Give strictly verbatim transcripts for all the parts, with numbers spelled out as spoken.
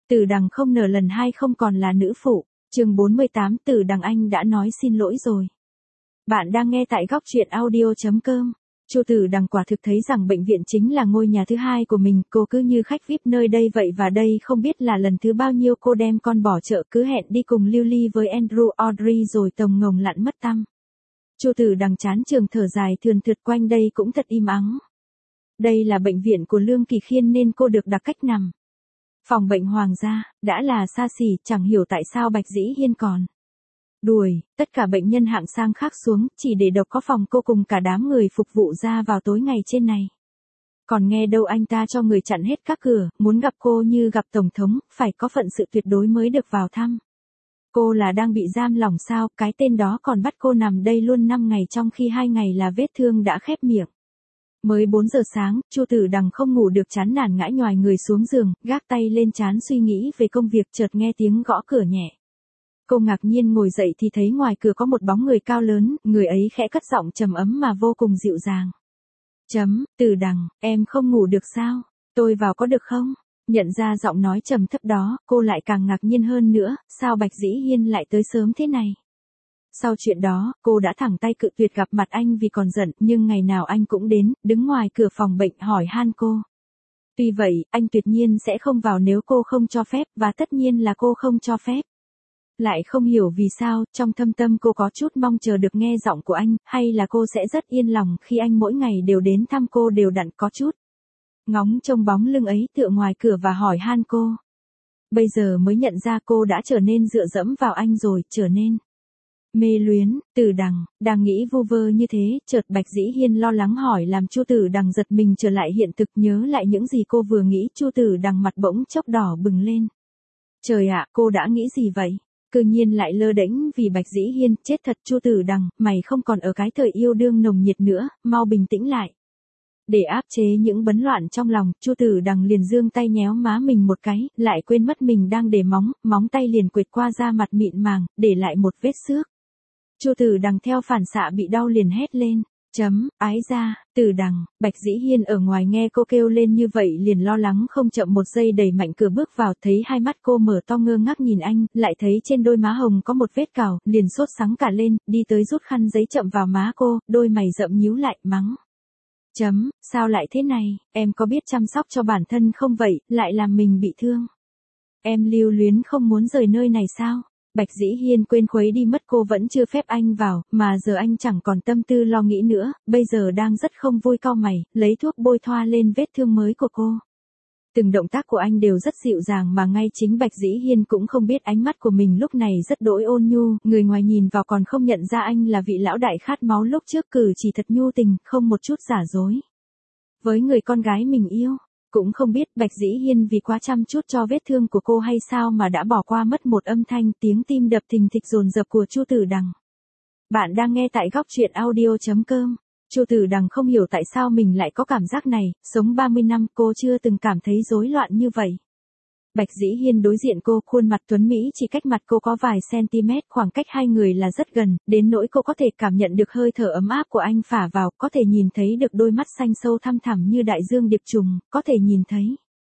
Từ Đằng không nở lần hai không còn là nữ phụ. Chương bốn mươi tám, Từ Đằng anh đã nói xin lỗi rồi. Bạn đang nghe tại góc truyện audio chấm com. Chu Từ Đằng quả thực thấy rằng bệnh viện chính là ngôi nhà thứ hai của mình, cô cứ như khách vi ai pi nơi đây vậy, và đây không biết là lần thứ bao nhiêu cô đem con bỏ chợ, cứ hẹn đi cùng lưu ly với Andrew Audrey rồi tồng ngồng lặn mất tăm. Chu Từ Đằng chán trường thở dài thườn thượt, quanh đây cũng thật im ắng. Đây là bệnh viện của Lương Kỳ Khiên nên cô được đặt cách nằm phòng bệnh hoàng gia, đã là xa xỉ, chẳng hiểu tại sao Bạch Dĩ Hiên còn đuổi tất cả bệnh nhân hạng sang khác xuống, chỉ để độc có phòng cô cùng cả đám người phục vụ ra vào tối ngày trên này. Còn nghe đâu anh ta cho người chặn hết các cửa, muốn gặp cô như gặp tổng thống, phải có phận sự tuyệt đối mới được vào thăm. Cô là đang bị giam lỏng sao, cái tên đó còn bắt cô nằm đây luôn năm ngày trong khi hai ngày là vết thương đã khép miệng. Mới bốn giờ sáng, Chu Từ Đằng không ngủ được, chán nản ngã nhòi người xuống giường, gác tay lên trán suy nghĩ về công việc, chợt nghe tiếng gõ cửa nhẹ. Cô ngạc nhiên ngồi dậy thì thấy ngoài cửa có một bóng người cao lớn, người ấy khẽ cất giọng trầm ấm mà vô cùng dịu dàng. Chấm, Từ Đằng, em không ngủ được sao? Tôi vào có được không? Nhận ra giọng nói trầm thấp đó, cô lại càng ngạc nhiên hơn nữa, sao Bạch Dĩ Hiên lại tới sớm thế này? Sau chuyện đó, cô đã thẳng tay cự tuyệt gặp mặt anh vì còn giận, nhưng ngày nào anh cũng đến, đứng ngoài cửa phòng bệnh hỏi han cô. Tuy vậy, anh tuyệt nhiên sẽ không vào nếu cô không cho phép, và tất nhiên là cô không cho phép. Lại không hiểu vì sao, trong thâm tâm cô có chút mong chờ được nghe giọng của anh, hay là cô sẽ rất yên lòng khi anh mỗi ngày đều đến thăm cô đều đặn, có chút ngóng trông bóng lưng ấy tựa ngoài cửa và hỏi han cô. Bây giờ mới nhận ra cô đã trở nên dựa dẫm vào anh rồi, trở nên mê luyến. Từ Đằng, đang nghĩ vu vơ như thế, chợt Bạch Dĩ Hiên lo lắng hỏi làm Chu Từ Đằng giật mình trở lại hiện thực, nhớ lại những gì cô vừa nghĩ. Chu Từ Đằng mặt bỗng chốc đỏ bừng lên. Trời ạ, cô đã nghĩ gì vậy? Cư nhiên lại lơ đễnh vì Bạch Dĩ Hiên, chết thật Chu Từ Đằng, mày không còn ở cái thời yêu đương nồng nhiệt nữa, mau bình tĩnh lại. Để áp chế những bấn loạn trong lòng, Chu Từ Đằng liền giương tay nhéo má mình một cái, lại quên mất mình đang để móng, móng tay liền quệt qua da mặt mịn màng, để lại một vết xước. Chu Từ Đằng theo phản xạ bị đau liền hét lên. Chấm, ái ra, Từ Đằng. Bạch Dĩ Hiên ở ngoài nghe cô kêu lên như vậy liền lo lắng không chậm một giây đẩy mạnh cửa bước vào, thấy hai mắt cô mở to ngơ ngác nhìn anh, lại thấy trên đôi má hồng có một vết cào, liền sốt sắng cả lên, đi tới rút khăn giấy chậm vào má cô, đôi mày rậm nhíu lại, mắng. Chấm, sao lại thế này, em có biết chăm sóc cho bản thân không vậy, lại làm mình bị thương. Em lưu luyến không muốn rời nơi này sao? Bạch Dĩ Hiên quên khuấy đi mất cô vẫn chưa phép anh vào, mà giờ anh chẳng còn tâm tư lo nghĩ nữa, bây giờ đang rất không vui, cau mày, lấy thuốc bôi thoa lên vết thương mới của cô. Từng động tác của anh đều rất dịu dàng mà ngay chính Bạch Dĩ Hiên cũng không biết ánh mắt của mình lúc này rất đỗi ôn nhu, người ngoài nhìn vào còn không nhận ra anh là vị lão đại khát máu lúc trước, cử chỉ thật nhu tình, không một chút giả dối. Với người con gái mình yêu. Cũng không biết Bạch Dĩ Hiên vì quá chăm chút cho vết thương của cô hay sao mà đã bỏ qua mất một âm thanh, tiếng tim đập thình thịch dồn dập của Chu Từ Đằng. Bạn đang nghe tại góc truyện audio chấm com. Chu Từ Đằng không hiểu tại sao mình lại có cảm giác này, sống ba mươi năm cô chưa từng cảm thấy rối loạn như vậy. Bạch Dĩ Hiên đối diện cô, khuôn mặt tuấn Mỹ chỉ cách mặt cô có vài cm, khoảng cách hai người là rất gần, đến nỗi cô có thể cảm nhận được hơi thở ấm áp của anh phả vào, có thể nhìn thấy được đôi mắt xanh sâu thăm thẳm như đại dương điệp trùng, có thể nhìn thấy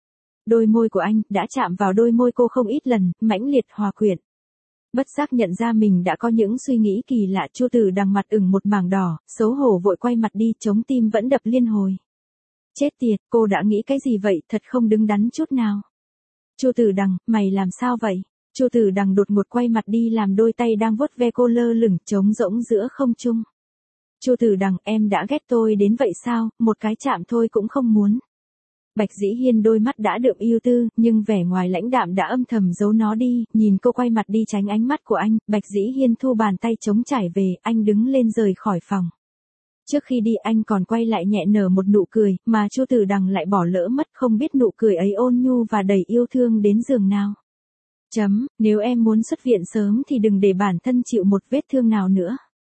đôi môi của anh, đã chạm vào đôi môi cô không ít lần, mãnh liệt hòa quyện. Bất giác nhận ra mình đã có những suy nghĩ kỳ lạ, Chu Từ Đằng mặt ửng một mảng đỏ, xấu hổ vội quay mặt đi, chống tim vẫn đập liên hồi. Chết tiệt, cô đã nghĩ cái gì vậy, thật không đứng đắn chút nào. Chu Từ Đằng, mày làm sao vậy? Chu Từ Đằng đột ngột quay mặt đi, làm đôi tay đang vuốt ve cô lơ lửng trống rỗng giữa không trung. Chu Từ Đằng, em đã ghét tôi đến vậy sao, một cái chạm thôi cũng không muốn. Bạch Dĩ Hiên đôi mắt đã đượm yêu tư, nhưng vẻ ngoài lãnh đạm đã âm thầm giấu nó đi, nhìn cô quay mặt đi tránh ánh mắt của anh, Bạch Dĩ Hiên thu bàn tay chống trải về, anh đứng lên rời khỏi phòng. Trước khi đi anh còn quay lại nhẹ nở một nụ cười, mà Chu Từ Đằng lại bỏ lỡ mất, không biết nụ cười ấy ôn nhu và đầy yêu thương đến giường nào. Chấm, nếu em muốn xuất viện sớm thì đừng để bản thân chịu một vết thương nào nữa.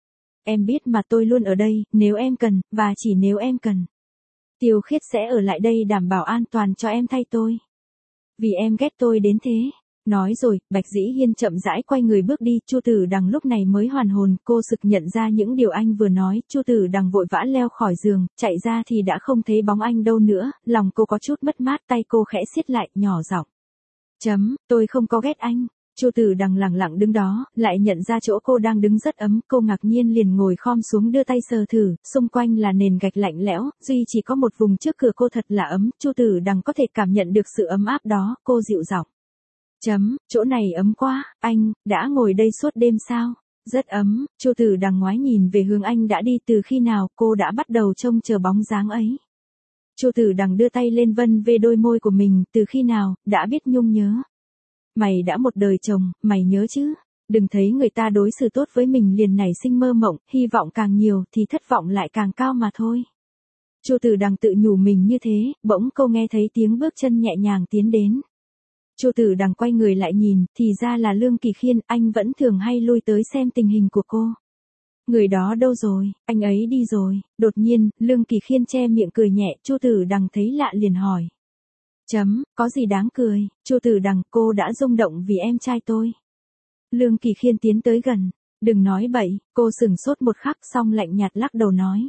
Em biết mà, tôi luôn ở đây, nếu em cần, và chỉ nếu em cần. Tiêu Khiết sẽ ở lại đây đảm bảo an toàn cho em thay tôi. Vì em ghét tôi đến thế. Nói rồi, Bạch Dĩ Hiên chậm rãi quay người bước đi, Chu Từ Đằng lúc này mới hoàn hồn, cô sực nhận ra những điều anh vừa nói, Chu Từ Đằng vội vã leo khỏi giường, chạy ra thì đã không thấy bóng anh đâu nữa, lòng cô có chút mất mát, tay cô khẽ siết lại, nhỏ giọng. Chấm, tôi không có ghét anh. Chu Tử Đằng lẳng lặng đứng đó, lại nhận ra chỗ cô đang đứng rất ấm, cô ngạc nhiên liền ngồi khom xuống đưa tay sờ thử, xung quanh là nền gạch lạnh lẽo, duy chỉ có một vùng trước cửa cô thật là ấm, Chu Tử Đằng có thể cảm nhận được sự ấm áp đó, cô dịu giọng. Chấm, chỗ này ấm quá, anh, đã ngồi đây suốt đêm sao? Rất ấm, Chu Tử Đằng ngoái nhìn về hướng anh đã đi từ khi nào, cô đã bắt đầu trông chờ bóng dáng ấy. Chu Tử Đằng đưa tay lên vân về đôi môi của mình, từ khi nào, đã biết nhung nhớ. Mày đã một đời chồng, mày nhớ chứ? Đừng thấy người ta đối xử tốt với mình liền nảy sinh mơ mộng, hy vọng càng nhiều thì thất vọng lại càng cao mà thôi. Chu Tử Đằng tự nhủ mình như thế, bỗng cô nghe thấy tiếng bước chân nhẹ nhàng tiến đến. Chu Tử Đằng quay người lại nhìn, thì ra là Lương Kỳ Khiên, anh vẫn thường hay lui tới xem tình hình của cô. Người đó đâu rồi, anh ấy đi rồi, đột nhiên, Lương Kỳ Khiên che miệng cười nhẹ, Chu Tử Đằng thấy lạ liền hỏi. Chấm, có gì đáng cười, Chu Tử Đằng, cô đã rung động vì em trai tôi. Lương Kỳ Khiên tiến tới gần, đừng nói bậy, cô sửng sốt một khắc xong lạnh nhạt lắc đầu nói.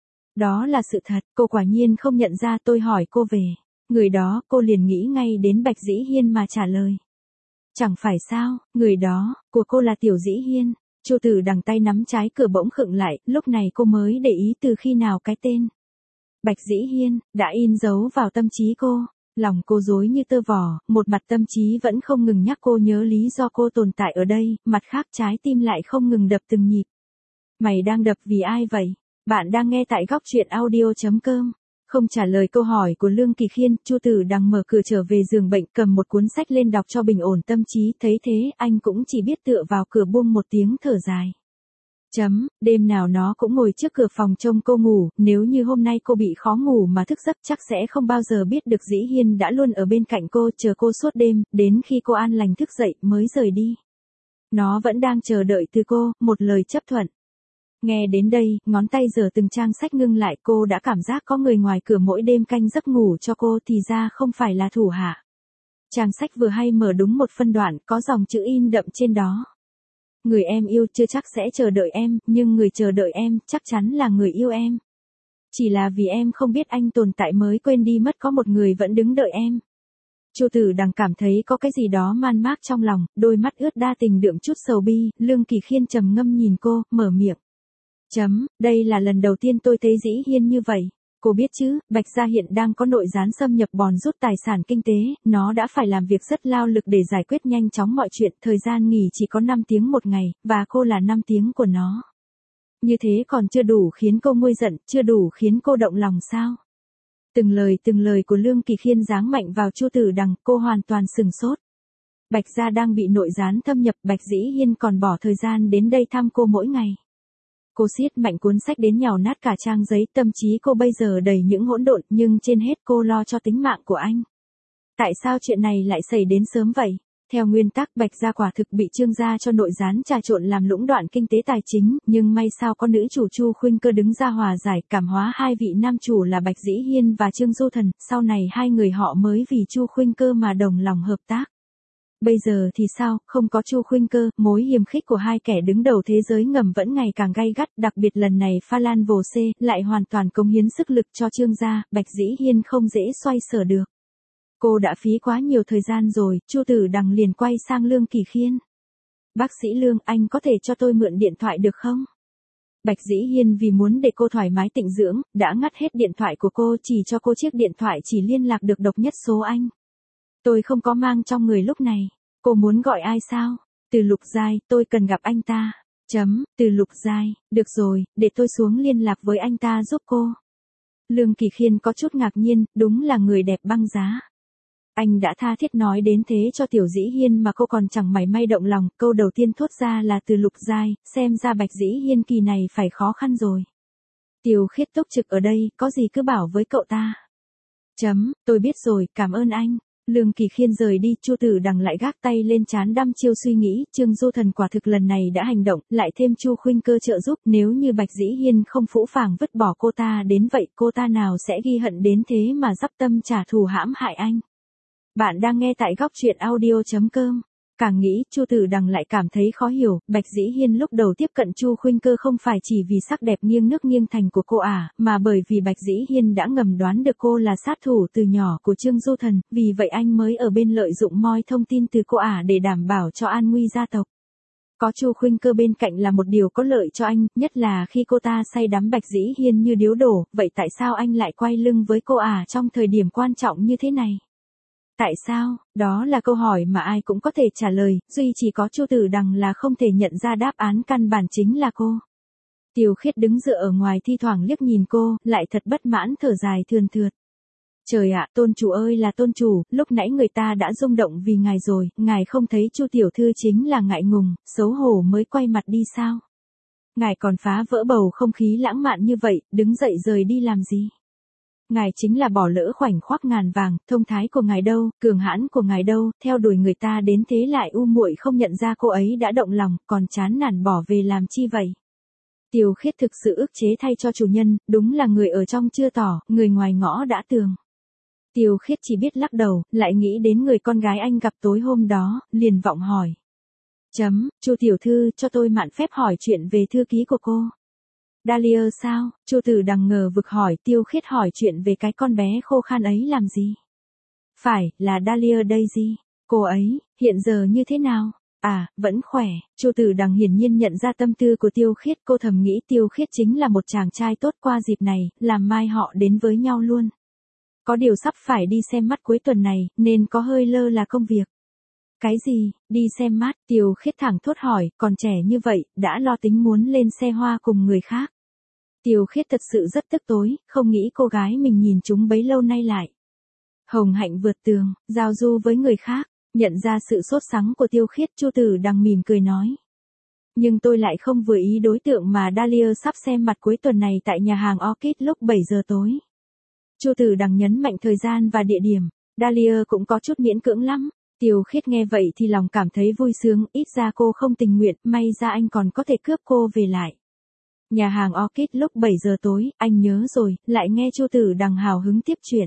Đó là sự thật, cô quả nhiên không nhận ra tôi hỏi cô về. Người đó, cô liền nghĩ ngay đến Bạch Dĩ Hiên mà trả lời. Chẳng phải sao, người đó, của cô là Tiểu Dĩ Hiên. Chu Tử Đằng tay nắm trái cửa bỗng khựng lại, lúc này cô mới để ý từ khi nào cái tên Bạch Dĩ Hiên đã in dấu vào tâm trí cô. Lòng cô rối như tơ vò, một mặt tâm trí vẫn không ngừng nhắc cô nhớ lý do cô tồn tại ở đây, mặt khác trái tim lại không ngừng đập từng nhịp. Mày đang đập vì ai vậy? Bạn đang nghe tại góc truyện audio chấm com. Không trả lời câu hỏi của Lương Kỳ Khiên, Chu Tử Đằng mở cửa trở về giường bệnh, cầm một cuốn sách lên đọc cho bình ổn tâm trí, thấy thế, anh cũng chỉ biết tựa vào cửa buông một tiếng thở dài. Chấm, đêm nào nó cũng ngồi trước cửa phòng trông cô ngủ, nếu như hôm nay cô bị khó ngủ mà thức giấc chắc sẽ không bao giờ biết được Dĩ Hiên đã luôn ở bên cạnh cô, chờ cô suốt đêm, đến khi cô an lành thức dậy mới rời đi. Nó vẫn đang chờ đợi từ cô, một lời chấp thuận. Nghe đến đây, ngón tay giở từng trang sách ngưng lại, cô đã cảm giác có người ngoài cửa mỗi đêm canh giấc ngủ cho cô, thì ra không phải là thủ hạ. Trang sách vừa hay mở đúng một phân đoạn, có dòng chữ in đậm trên đó. Người em yêu chưa chắc sẽ chờ đợi em, nhưng người chờ đợi em, chắc chắn là người yêu em. Chỉ là vì em không biết anh tồn tại mới quên đi mất có một người vẫn đứng đợi em. Chu Tử Đằng cảm thấy có cái gì đó man mác trong lòng, đôi mắt ướt đa tình đượm chút sầu bi, Lương Kỳ Khiên trầm ngâm nhìn cô, mở miệng. Chấm, đây là lần đầu tiên tôi thấy Dĩ Hiên như vậy. Cô biết chứ, Bạch Gia hiện đang có nội gián xâm nhập bòn rút tài sản kinh tế, nó đã phải làm việc rất lao lực để giải quyết nhanh chóng mọi chuyện, thời gian nghỉ chỉ có năm tiếng một ngày, và cô là năm tiếng của nó. Như thế còn chưa đủ khiến cô nguôi giận, chưa đủ khiến cô động lòng sao? Từng lời từng lời của Lương Kỳ Khiên giáng mạnh vào Chu Tử Đằng, cô hoàn toàn sừng sốt. Bạch Gia đang bị nội gián thâm nhập, Bạch Dĩ Hiên còn bỏ thời gian đến đây thăm cô mỗi ngày. Cô siết mạnh cuốn sách đến nhàu nát cả trang giấy, tâm trí cô bây giờ đầy những hỗn độn, nhưng trên hết cô lo cho tính mạng của anh. Tại sao chuyện này lại xảy đến sớm vậy? Theo nguyên tắc Bạch Gia quả thực bị Trương gia cho nội gián trà trộn làm lũng đoạn kinh tế tài chính, nhưng may sao có nữ chủ Chu Khuynh Cơ đứng ra hòa giải, cảm hóa hai vị nam chủ là Bạch Dĩ Hiên và Trương Du Thần, sau này hai người họ mới vì Chu Khuynh Cơ mà đồng lòng hợp tác. Bây giờ thì sao, không có Chu Khuynh Cơ, mối hiềm khích của hai kẻ đứng đầu thế giới ngầm vẫn ngày càng gay gắt, đặc biệt lần này Pha Lan Vồ Xê lại hoàn toàn cống hiến sức lực cho Trương gia, Bạch Dĩ Hiên không dễ xoay sở được. Cô đã phí quá nhiều thời gian rồi, Chu Tử Đằng liền quay sang Lương Kỳ Khiên. Bác sĩ Lương, anh có thể cho tôi mượn điện thoại được không? Bạch Dĩ Hiên vì muốn để cô thoải mái tịnh dưỡng, đã ngắt hết điện thoại của cô, chỉ cho cô chiếc điện thoại chỉ liên lạc được độc nhất số anh. Tôi không có mang trong người lúc này. Cô muốn gọi ai sao? Từ Lục Giai, tôi cần gặp anh ta. Chấm, Từ Lục Giai, được rồi, để tôi xuống liên lạc với anh ta giúp cô. Lương Kỳ Khiên có chút ngạc nhiên, đúng là người đẹp băng giá. Anh đã tha thiết nói đến thế cho Tiểu Dĩ Hiên mà cô còn chẳng mảy may động lòng, câu đầu tiên thốt ra là Từ Lục Giai, xem ra Bạch Dĩ Hiên kỳ này phải khó khăn rồi. Tiểu Khiết túc trực ở đây, có gì cứ bảo với cậu ta. Chấm, tôi biết rồi, cảm ơn anh. Lương Kỳ Khiên rời đi, Chu Tử Đằng lại gác tay lên trán đăm chiêu suy nghĩ, Trương Du Thần quả thực lần này đã hành động, lại thêm Chu Khuynh Cơ trợ giúp, nếu như Bạch Dĩ Hiên không phũ phàng vứt bỏ cô ta đến vậy, cô ta nào sẽ ghi hận đến thế mà dắp tâm trả thù hãm hại anh. Bạn đang nghe tại góc truyện audio chấm com. Càng nghĩ, Chu Tử Đằng lại cảm thấy khó hiểu, Bạch Dĩ Hiên lúc đầu tiếp cận Chu Khuynh Cơ không phải chỉ vì sắc đẹp nghiêng nước nghiêng thành của cô à, mà bởi vì Bạch Dĩ Hiên đã ngầm đoán được cô là sát thủ từ nhỏ của Trương Du Thần, vì vậy anh mới ở bên lợi dụng moi thông tin từ cô à để đảm bảo cho an nguy gia tộc. Có Chu Khuynh Cơ bên cạnh là một điều có lợi cho anh, nhất là khi cô ta say đắm Bạch Dĩ Hiên như điếu đổ, vậy tại sao anh lại quay lưng với cô à trong thời điểm quan trọng như thế này? Tại sao? Đó là câu hỏi mà ai cũng có thể trả lời, duy chỉ có Chu Tử Đằng là không thể nhận ra đáp án căn bản chính là cô. Tiêu Khiết đứng dựa ở ngoài thi thoảng liếc nhìn cô, lại thật bất mãn thở dài thườn thượt. Trời ạ, tôn chủ ơi là tôn chủ, lúc nãy người ta đã rung động vì ngài rồi, ngài không thấy Chu tiểu thư chính là ngại ngùng, xấu hổ mới quay mặt đi sao? Ngài còn phá vỡ bầu không khí lãng mạn như vậy, đứng dậy rời đi làm gì? Ngài chính là bỏ lỡ khoảnh khắc ngàn vàng, thông thái của ngài đâu, cường hãn của ngài đâu, theo đuổi người ta đến thế lại u muội không nhận ra cô ấy đã động lòng, còn chán nản bỏ về làm chi vậy? Tiêu Khiết thực sự ức chế thay cho chủ nhân, đúng là người ở trong chưa tỏ, người ngoài ngõ đã tường. Tiêu Khiết chỉ biết lắc đầu, lại nghĩ đến người con gái anh gặp tối hôm đó, liền vọng hỏi. Chấm, Chu tiểu thư, cho tôi mạn phép hỏi chuyện về thư ký của cô. Dahlia sao? Chu Tử Đằng ngờ vực hỏi. Tiêu Khiết hỏi chuyện về cái con bé khô khan ấy làm gì? Phải, là Dahlia Daisy. Cô ấy, hiện giờ như thế nào? À, vẫn khỏe. Chu Tử Đằng hiển nhiên nhận ra tâm tư của Tiêu Khiết, cô thầm nghĩ Tiêu Khiết chính là một chàng trai tốt, qua dịp này, làm mai họ đến với nhau luôn. Có điều sắp phải đi xem mắt cuối tuần này, nên có hơi lơ là công việc. Cái gì, đi xem mắt? Tiêu Khiết thẳng thốt hỏi, còn trẻ như vậy, đã lo tính muốn lên xe hoa cùng người khác. Tiêu Khiết thật sự rất tức tối, không nghĩ cô gái mình nhìn chúng bấy lâu nay lại. Hồng hạnh vượt tường, giao du với người khác, nhận ra sự sốt sắng của Tiêu Khiết, Chu Tử Đằng mỉm cười nói. Nhưng tôi lại không vừa ý đối tượng mà Dahlia sắp xem mặt cuối tuần này tại nhà hàng Orchid lúc bảy giờ tối. Chu Tử Đằng nhấn mạnh thời gian và địa điểm, Dahlia cũng có chút miễn cưỡng lắm. Tiêu Khiết nghe vậy thì lòng cảm thấy vui sướng, ít ra cô không tình nguyện, may ra anh còn có thể cướp cô về lại. Nhà hàng Orchid lúc bảy giờ tối, anh nhớ rồi, lại nghe Chu Tử Đằng hào hứng tiếp chuyện.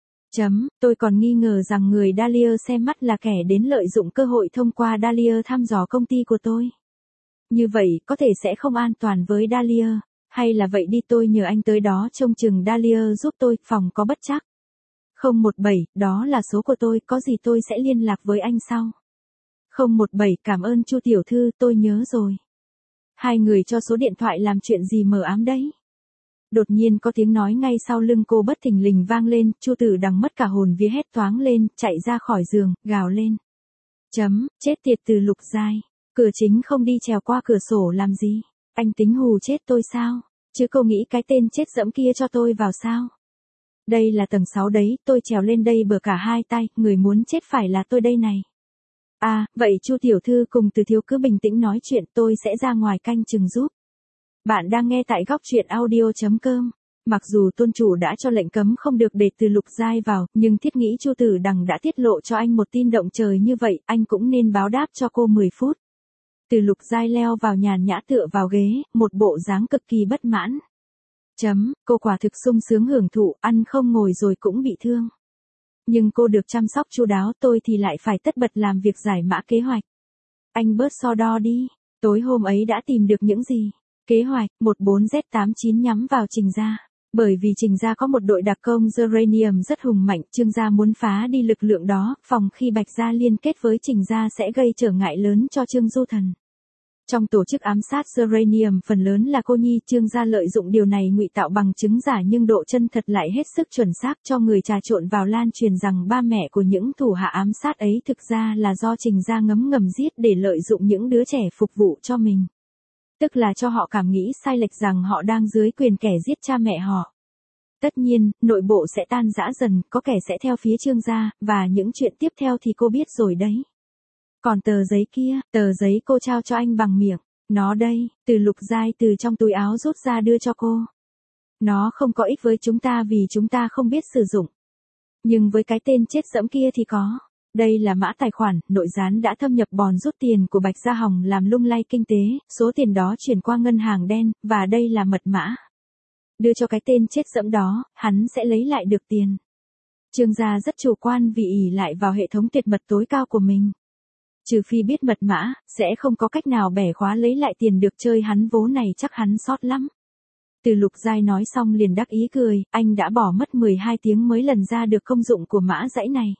Chấm, tôi còn nghi ngờ rằng người Dahlia xem mắt là kẻ đến lợi dụng cơ hội thông qua Dahlia thăm dò công ty của tôi. Như vậy, có thể sẽ không an toàn với Dahlia, hay là vậy đi tôi nhờ anh tới đó trông chừng Dahlia giúp tôi, phòng có bất trắc. không một bảy, đó là số của tôi, có gì tôi sẽ liên lạc với anh sau. không một bảy, cảm ơn Chu tiểu thư, tôi nhớ rồi. Hai người cho số điện thoại làm chuyện gì mờ ám đấy? Đột nhiên có tiếng nói ngay sau lưng cô bất thình lình vang lên, Chu Tử Đằng mất cả hồn vía hét toáng lên, chạy ra khỏi giường, gào lên. Chấm, chết tiệt từ Lục Giai, cửa chính không đi trèo qua cửa sổ làm gì? Anh tính hù chết tôi sao? Chứ cô nghĩ cái tên chết dẫm kia cho tôi vào sao? Đây là tầng sáu đấy, tôi trèo lên đây bờ cả hai tay, người muốn chết phải là tôi đây này. À, vậy Chu tiểu thư cùng Từ Thiếu cứ bình tĩnh nói chuyện, tôi sẽ ra ngoài canh chừng giúp. Bạn đang nghe tại góc truyện audio chấm com. Mặc dù tôn chủ đã cho lệnh cấm không được để Từ Lục Giai vào, nhưng thiết nghĩ Chu Tử Đằng đã tiết lộ cho anh một tin động trời như vậy, anh cũng nên báo đáp cho cô mười phút. Từ Lục Giai leo vào nhàn nhã tựa vào ghế, một bộ dáng cực kỳ bất mãn. Chấm, cô quả thực sung sướng hưởng thụ, ăn không ngồi rồi cũng bị thương. Nhưng cô được chăm sóc chu đáo, tôi thì lại phải tất bật làm việc giải mã kế hoạch. Anh bớt so đo đi, tối hôm ấy đã tìm được những gì? Kế hoạch một bốn Z tám chín nhắm vào Trình Gia. Bởi vì Trình Gia có một đội đặc công Uranium rất hùng mạnh, Trương Gia muốn phá đi lực lượng đó, phòng khi Bạch Gia liên kết với Trình Gia sẽ gây trở ngại lớn cho Trương Du Thần. Trong tổ chức ám sát Uranium phần lớn là cô nhi, Trương Gia lợi dụng điều này ngụy tạo bằng chứng giả nhưng độ chân thật lại hết sức chuẩn xác cho người trà trộn vào lan truyền rằng ba mẹ của những thủ hạ ám sát ấy thực ra là do Trình Gia ngấm ngầm giết để lợi dụng những đứa trẻ phục vụ cho mình. Tức là cho họ cảm nghĩ sai lệch rằng họ đang dưới quyền kẻ giết cha mẹ họ. Tất nhiên, nội bộ sẽ tan rã dần, có kẻ sẽ theo phía Trương Gia, và những chuyện tiếp theo thì cô biết rồi đấy. Còn tờ giấy kia, tờ giấy cô trao cho anh bằng miệng, nó đây, Từ Lục Giai từ trong túi áo rút ra đưa cho cô. Nó không có ích với chúng ta vì chúng ta không biết sử dụng. Nhưng với cái tên chết dẫm kia thì có. Đây là mã tài khoản, nội gián đã thâm nhập bòn rút tiền của Bạch Gia Hồng làm lung lay kinh tế, số tiền đó chuyển qua ngân hàng đen, và đây là mật mã. Đưa cho cái tên chết dẫm đó, hắn sẽ lấy lại được tiền. Trương Gia rất chủ quan vì ỷ lại vào hệ thống tuyệt mật tối cao của mình. Trừ phi biết mật mã, sẽ không có cách nào bẻ khóa lấy lại tiền được, chơi hắn vố này chắc hắn sót lắm. Từ Lục Giai nói xong liền đắc ý cười, anh đã bỏ mất mười hai tiếng mới lần ra được công dụng của mã dãy này.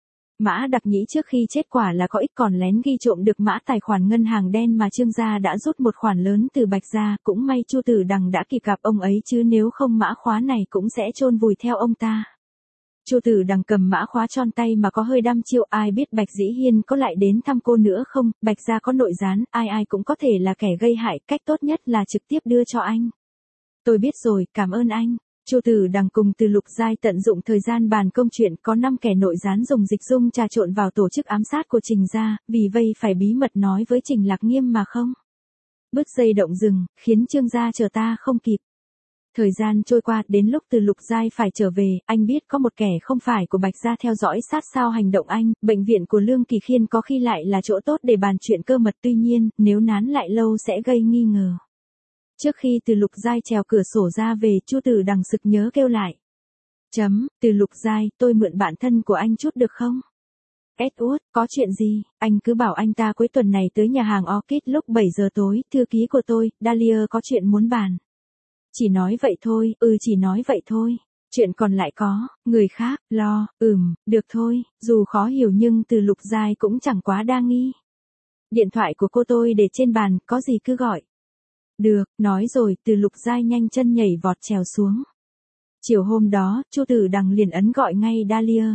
Mã Đặc Nhĩ trước khi chết quả là có ích, còn lén ghi trộm được mã tài khoản ngân hàng đen mà Trương gia đã rút một khoản lớn từ Bạch gia, cũng may Chu Tử Đằng đã kịp gặp ông ấy, chứ nếu không mã khóa này cũng sẽ chôn vùi theo ông ta. Chu Tử Đằng cầm mã khóa tròn tay mà có hơi đăm chiêu, ai biết Bạch Dĩ Hiên có lại đến thăm cô nữa không, Bạch gia có nội gián, ai ai cũng có thể là kẻ gây hại, cách tốt nhất là trực tiếp đưa cho anh. Tôi biết rồi, cảm ơn anh. Chu Tử Đằng cùng Từ Lục Giai tận dụng thời gian bàn công chuyện, có năm kẻ nội gián dùng dịch dung trà trộn vào tổ chức ám sát của Trình gia, vì vây phải bí mật nói với Trình Lạc Nghiêm mà không. Bứt dây động rừng, khiến Trương gia chờ ta không kịp. Thời gian trôi qua, đến lúc Từ Lục Giai phải trở về, anh biết có một kẻ không phải của Bạch gia theo dõi sát sao hành động anh, bệnh viện của Lương Kỳ Khiên có khi lại là chỗ tốt để bàn chuyện cơ mật, tuy nhiên, nếu nán lại lâu sẽ gây nghi ngờ. Trước khi Từ Lục Giai trèo cửa sổ ra về, Chu Tử Đằng sực nhớ kêu lại. Chấm, Từ Lục Giai, tôi mượn bạn thân của anh chút được không? Ét út, có chuyện gì? Anh cứ bảo anh ta cuối tuần này tới nhà hàng Orchid lúc bảy giờ tối, thư ký của tôi, Dahlia có chuyện muốn bàn. Chỉ nói vậy thôi, ừ chỉ nói vậy thôi. Chuyện còn lại có, người khác, lo, ừm, được thôi, dù khó hiểu nhưng Từ Lục Giai cũng chẳng quá đa nghi. Điện thoại của cô tôi để trên bàn, có gì cứ gọi. Được, nói rồi, Từ Lục Giai nhanh chân nhảy vọt trèo xuống. Chiều hôm đó, Chu Tử Đằng liền ấn gọi ngay Dahlia.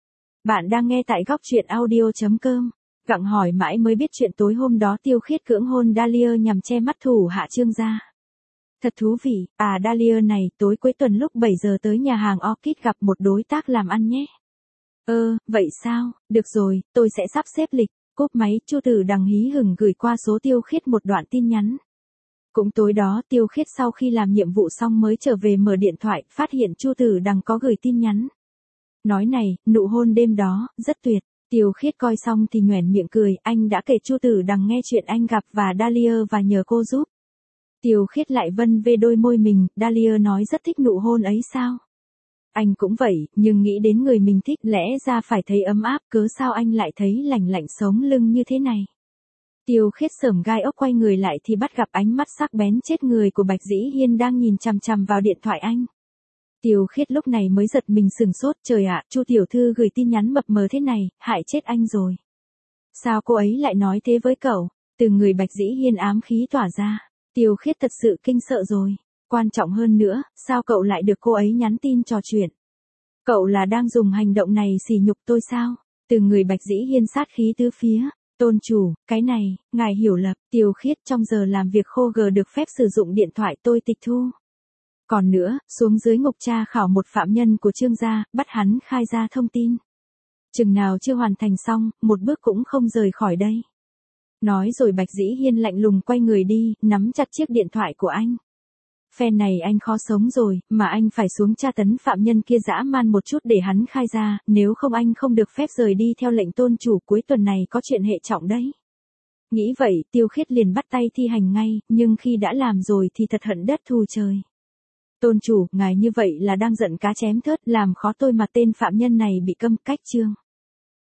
Bạn đang nghe tại góc truyện audio chấm com. Gặng hỏi mãi mới biết chuyện tối hôm đó Tiêu Khiết cưỡng hôn Dahlia nhằm che mắt thủ hạ Trương gia. Thật thú vị, à Dahlia này, tối cuối tuần lúc bảy giờ tới nhà hàng Orchid gặp một đối tác làm ăn nhé. Ơ, vậy sao, được rồi, tôi sẽ sắp xếp lịch. Cúp máy, Chu Tử Đằng hí hửng gửi qua số Tiêu Khiết một đoạn tin nhắn. Cũng tối đó, Tiêu Khiết sau khi làm nhiệm vụ xong mới trở về mở điện thoại, phát hiện Chu Tử Đằng có gửi tin nhắn. Nói này, nụ hôn đêm đó, rất tuyệt. Tiêu Khiết coi xong thì nhoẻn miệng cười, anh đã kể Chu Tử Đằng nghe chuyện anh gặp và Dahlia và nhờ cô giúp. Tiêu Khiết lại vân về đôi môi mình, Dahlia nói rất thích nụ hôn ấy sao? Anh cũng vậy, nhưng nghĩ đến người mình thích lẽ ra phải thấy ấm áp, cớ sao anh lại thấy lạnh lạnh sống lưng như thế này? Tiêu Khiết sởm gai ốc quay người lại thì bắt gặp ánh mắt sắc bén chết người của Bạch Dĩ Hiên đang nhìn chằm chằm vào điện thoại anh. Tiêu Khiết lúc này mới giật mình sừng sốt, trời ạ, Chu tiểu thư gửi tin nhắn mập mờ thế này, hại chết anh rồi. Sao cô ấy lại nói thế với cậu? Từ người Bạch Dĩ Hiên ám khí tỏa ra, Tiêu Khiết thật sự kinh sợ rồi. Quan trọng hơn nữa, sao cậu lại được cô ấy nhắn tin trò chuyện? Cậu là đang dùng hành động này sỉ nhục tôi sao? Từ người Bạch Dĩ Hiên sát khí tứ phía. Tôn chủ, cái này, ngài hiểu lầm, Tiêu Khiết trong giờ làm việc khô gờ được phép sử dụng điện thoại tôi tịch thu. Còn nữa, xuống dưới ngục tra khảo một phạm nhân của Trương gia, bắt hắn khai ra thông tin. Chừng nào chưa hoàn thành xong, một bước cũng không rời khỏi đây. Nói rồi Bạch Dĩ Hiên lạnh lùng quay người đi, nắm chặt chiếc điện thoại của anh. Phen này anh khó sống rồi, mà anh phải xuống tra tấn phạm nhân kia dã man một chút để hắn khai ra, nếu không anh không được phép rời đi theo lệnh tôn chủ, cuối tuần này có chuyện hệ trọng đấy. Nghĩ vậy, Tiêu Khiết liền bắt tay thi hành ngay, nhưng khi đã làm rồi thì thật hận đất thù trời. Tôn chủ, ngài như vậy là đang giận cá chém thớt, làm khó tôi mà tên phạm nhân này bị câm cách chương.